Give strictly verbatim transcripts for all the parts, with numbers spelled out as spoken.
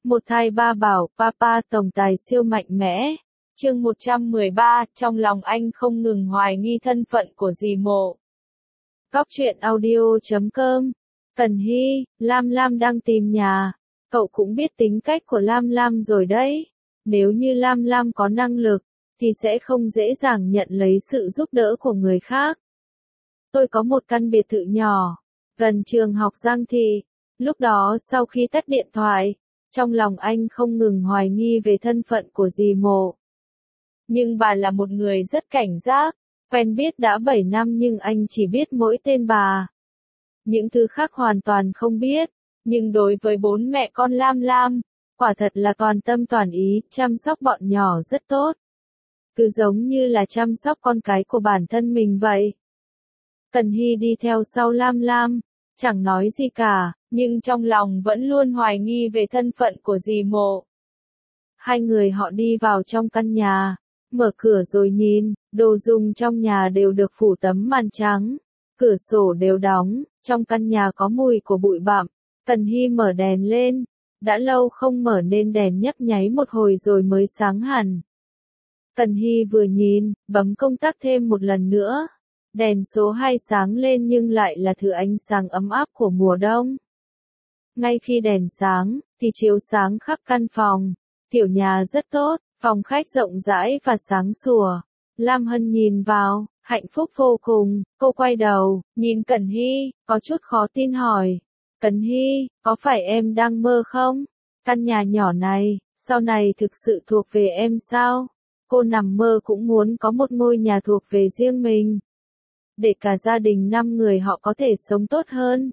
Một thai ba bảo, Papa tổng tài siêu mạnh mẽ. Chương một trăm mười ba, trong lòng anh không ngừng hoài nghi thân phận của dì Mộ. Góc truyện audio chấm com. Tần Hy, Lam Lam đang tìm nhà. Cậu cũng biết tính cách của Lam Lam rồi đấy. Nếu như Lam Lam có năng lực, thì sẽ không dễ dàng nhận lấy sự giúp đỡ của người khác. Tôi có một căn biệt thự nhỏ, gần trường học Giang Thị. Lúc đó sau khi tắt điện thoại, trong lòng anh không ngừng hoài nghi về thân phận của dì Mộ. Nhưng bà là một người rất cảnh giác, quen biết đã bảy năm nhưng anh chỉ biết mỗi tên bà. Những thứ khác hoàn toàn không biết, nhưng đối với bốn mẹ con Lam Lam, quả thật là toàn tâm toàn ý, chăm sóc bọn nhỏ rất tốt. Cứ giống như là chăm sóc con cái của bản thân mình vậy. Tần Hy đi theo sau Lam Lam, chẳng nói gì cả, nhưng trong lòng vẫn luôn hoài nghi về thân phận của dì Mộ. Hai người họ đi vào trong căn nhà, mở cửa rồi nhìn, đồ dùng trong nhà đều được phủ tấm màn trắng, cửa sổ đều đóng, trong căn nhà có mùi của bụi bặm. Tần Hy mở đèn lên, đã lâu không mở nên đèn nhấp nháy một hồi rồi mới sáng hẳn. Tần Hy vừa nhìn, bấm công tắc thêm một lần nữa. Đèn số hai sáng lên nhưng lại là thứ ánh sáng ấm áp của mùa đông. Ngay khi đèn sáng, thì chiếu sáng khắp căn phòng. Tiểu nhà rất tốt, phòng khách rộng rãi và sáng sủa. Lam Hân nhìn vào, hạnh phúc vô cùng, cô quay đầu, nhìn Cẩn Hy, có chút khó tin hỏi. Cẩn Hy, có phải em đang mơ không? Căn nhà nhỏ này, sau này thực sự thuộc về em sao? Cô nằm mơ cũng muốn có một ngôi nhà thuộc về riêng mình, để cả gia đình năm người họ có thể sống tốt hơn.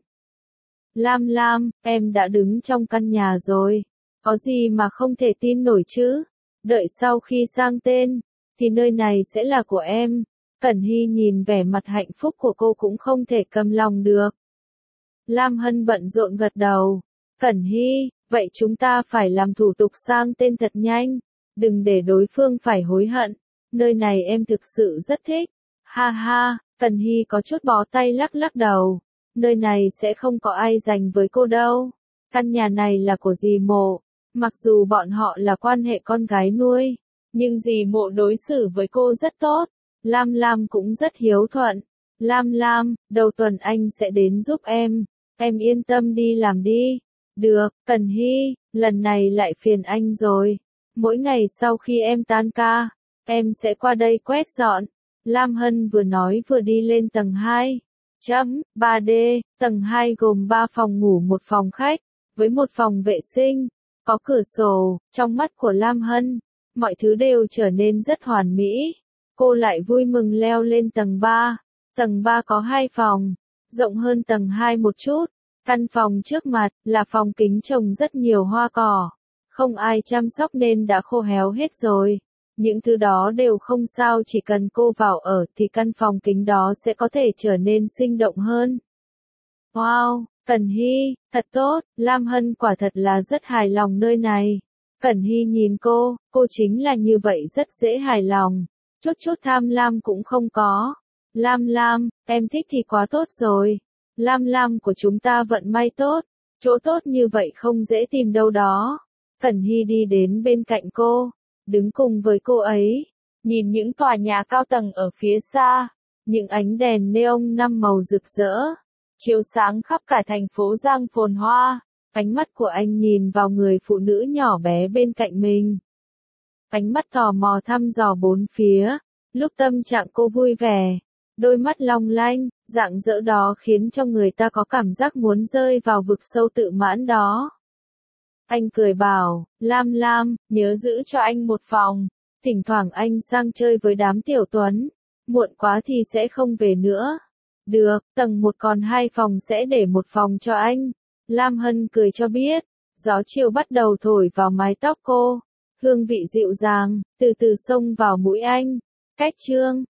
Lam Lam, em đã đứng trong căn nhà rồi. Có gì mà không thể tin nổi chứ? Đợi sau khi sang tên, thì nơi này sẽ là của em. Cẩn Hy nhìn vẻ mặt hạnh phúc của cô cũng không thể cầm lòng được. Lam Hân bận rộn gật đầu. Cẩn Hy, vậy chúng ta phải làm thủ tục sang tên thật nhanh. Đừng để đối phương phải hối hận. Nơi này em thực sự rất thích. Ha ha. Tần Hy có chút bó tay lắc lắc đầu. Nơi này sẽ không có ai giành với cô đâu. Căn nhà này là của dì Mộ. Mặc dù bọn họ là quan hệ con gái nuôi, nhưng dì Mộ đối xử với cô rất tốt. Lam Lam cũng rất hiếu thuận. Lam Lam, đầu tuần anh sẽ đến giúp em. Em yên tâm đi làm đi. Được, Tần Hy, lần này lại phiền anh rồi. Mỗi ngày sau khi em tan ca, em sẽ qua đây quét dọn. Lam Hân vừa nói vừa đi lên tầng hai. Chấm, ba D, tầng hai gồm ba phòng ngủ một phòng khách, với một phòng vệ sinh, có cửa sổ. Trong mắt của Lam Hân, mọi thứ đều trở nên rất hoàn mỹ. Cô lại vui mừng leo lên tầng ba. Tầng ba có hai phòng, rộng hơn tầng hai một chút. Căn phòng trước mặt là phòng kính trồng rất nhiều hoa cỏ. Không ai chăm sóc nên đã khô héo hết rồi. Những thứ đó đều không sao, chỉ cần cô vào ở thì căn phòng kính đó sẽ có thể trở nên sinh động hơn. Wow, Cẩn Hy, thật tốt, Lam Hân quả thật là rất hài lòng nơi này. Cẩn Hy nhìn cô, cô chính là như vậy rất dễ hài lòng. Chút chút tham lam cũng không có. Lam Lam, em thích thì quá tốt rồi. Lam Lam của chúng ta vận may tốt. Chỗ tốt như vậy không dễ tìm đâu đó. Cẩn Hy đi đến bên cạnh cô, đứng cùng với cô ấy, nhìn những tòa nhà cao tầng ở phía xa, những ánh đèn neon năm màu rực rỡ, chiếu sáng khắp cả thành phố Giang phồn hoa. Ánh mắt của anh nhìn vào người phụ nữ nhỏ bé bên cạnh mình. Ánh mắt tò mò thăm dò bốn phía, lúc tâm trạng cô vui vẻ, đôi mắt long lanh, rạng rỡ đó khiến cho người ta có cảm giác muốn rơi vào vực sâu tự mãn đó. Anh cười bảo, Lam Lam, nhớ giữ cho anh một phòng, thỉnh thoảng anh sang chơi với đám tiểu tuấn, muộn quá thì sẽ không về nữa. Được, tầng một còn hai phòng sẽ để một phòng cho anh. Lam Hân cười cho biết, gió chiều bắt đầu thổi vào mái tóc cô, hương vị dịu dàng, từ từ xông vào mũi anh. Cách chương,